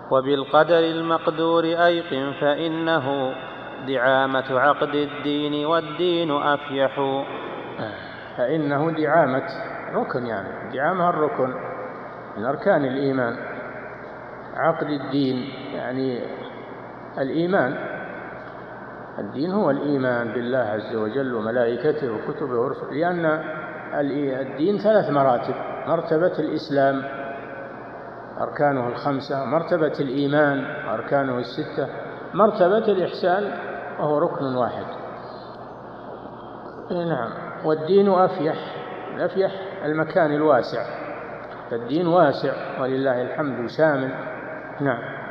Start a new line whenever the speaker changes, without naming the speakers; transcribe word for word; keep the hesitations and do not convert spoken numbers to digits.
وبالقدر المقدور أيقن فإنه دعامة عقد الدين والدين أفيح.
فإنه دعامة ركن، يعني دعامة الركن من أركان الإيمان. عقد الدين يعني الإيمان، الدين هو الإيمان بالله عز وجل وملائكته وكتبه ورسله، لأن الدين ثلاث مراتب: مرتبة الإسلام أركانه الخمسة، مرتبة الإيمان أركانه الستة، مرتبة الإحسان وهو ركن واحد. نعم. والدين أفيح، الأفيح المكان الواسع، فالدين واسع ولله الحمد شامل. نعم.